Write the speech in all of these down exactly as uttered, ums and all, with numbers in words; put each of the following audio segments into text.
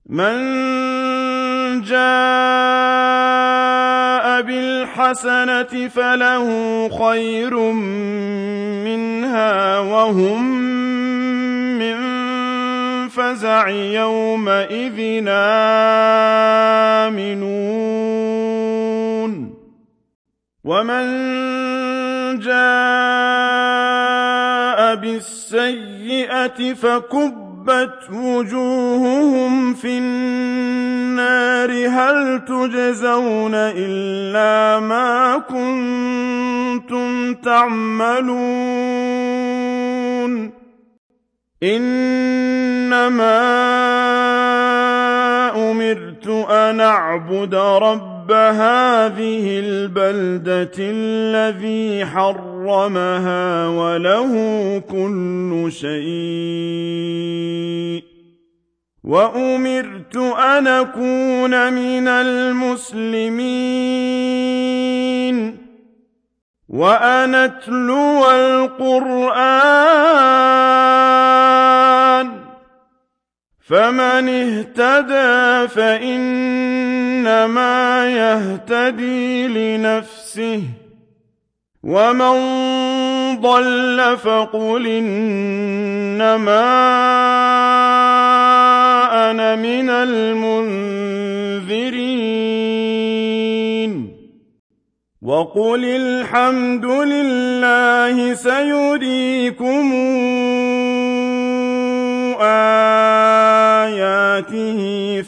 مَن جَاءَ بِالْحَسَنَةِ فَلَهُ خَيْرٌ مِّنْهَا وَهُم مِّن فَزَعٍ يَوْمَئِذٍ آمِنُونَ وَمَن جَاءَ بِالسَّيِّئَةِ فَكُبَّتْ وُجُوهُهُمْ فِي النَّارِ هَلْ تُجْزَوْنَ إِلَّا مَا كُنتُمْ تَعْمَلُونَ إِنَّمَا أُمِرْتُ أَنْ أَعْبُدَ رَبَّ هَٰذِهِ الْبَلْدَةِ الَّذِي حَرَّمَهَا وَلَهُ كُلُّ شَيْءٍ وَأُمِرْتُ أَنْ أَكُونَ مِنَ الْمُسْلِمِينَ وَأَنْ أَتْلُوَ الْقُرْآنَ فَمَنِ اهْتَدَىٰ فَإِنَّمَا يَهْتَدِي لِنَفْسِهِ وَمَن ضَلَّ فَقُلْ إِنَّمَا أَنَا مِنَ الْمُنذِرِينَ وَقُلِ الْحَمْدُ لِلَّهِ سَيُرِيكُمْ آيَاتِهِ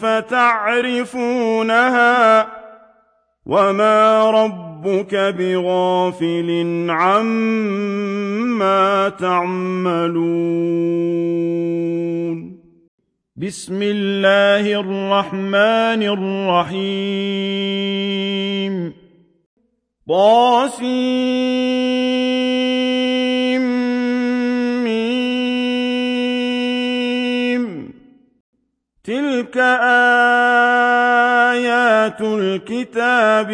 فَتَعْرِفُونَهَا وَمَا رَبُّكَ بِغَافِلٍ عَمَّا تَعْمَلُونَ بسم الله الرحمن الرحيم طاسيم تلك آيات الكتاب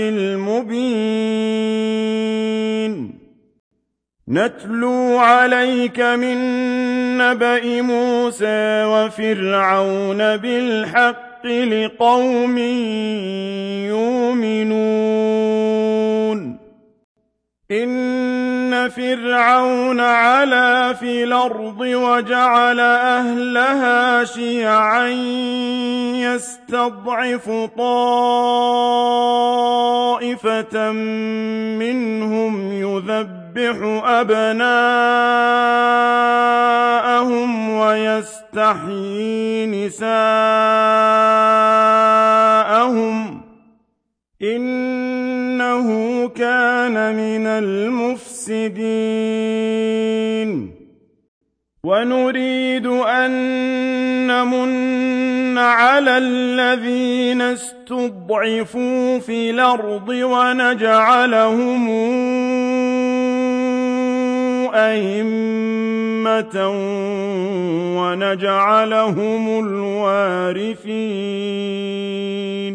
المبين نتلو عليك من نبأ موسى وفرعون بالحق لقوم يؤمنون إن فرعون علا في الأرض وجعل أهلها شيعا يستضعف طائفة منهم يذبح أبناءهم ويستحيي نساءهم إنه كان من المفسدين ونريد أن نمن على الذين استضعفوا في الأرض ونجعلهم أئمة ونجعلهم الوارثين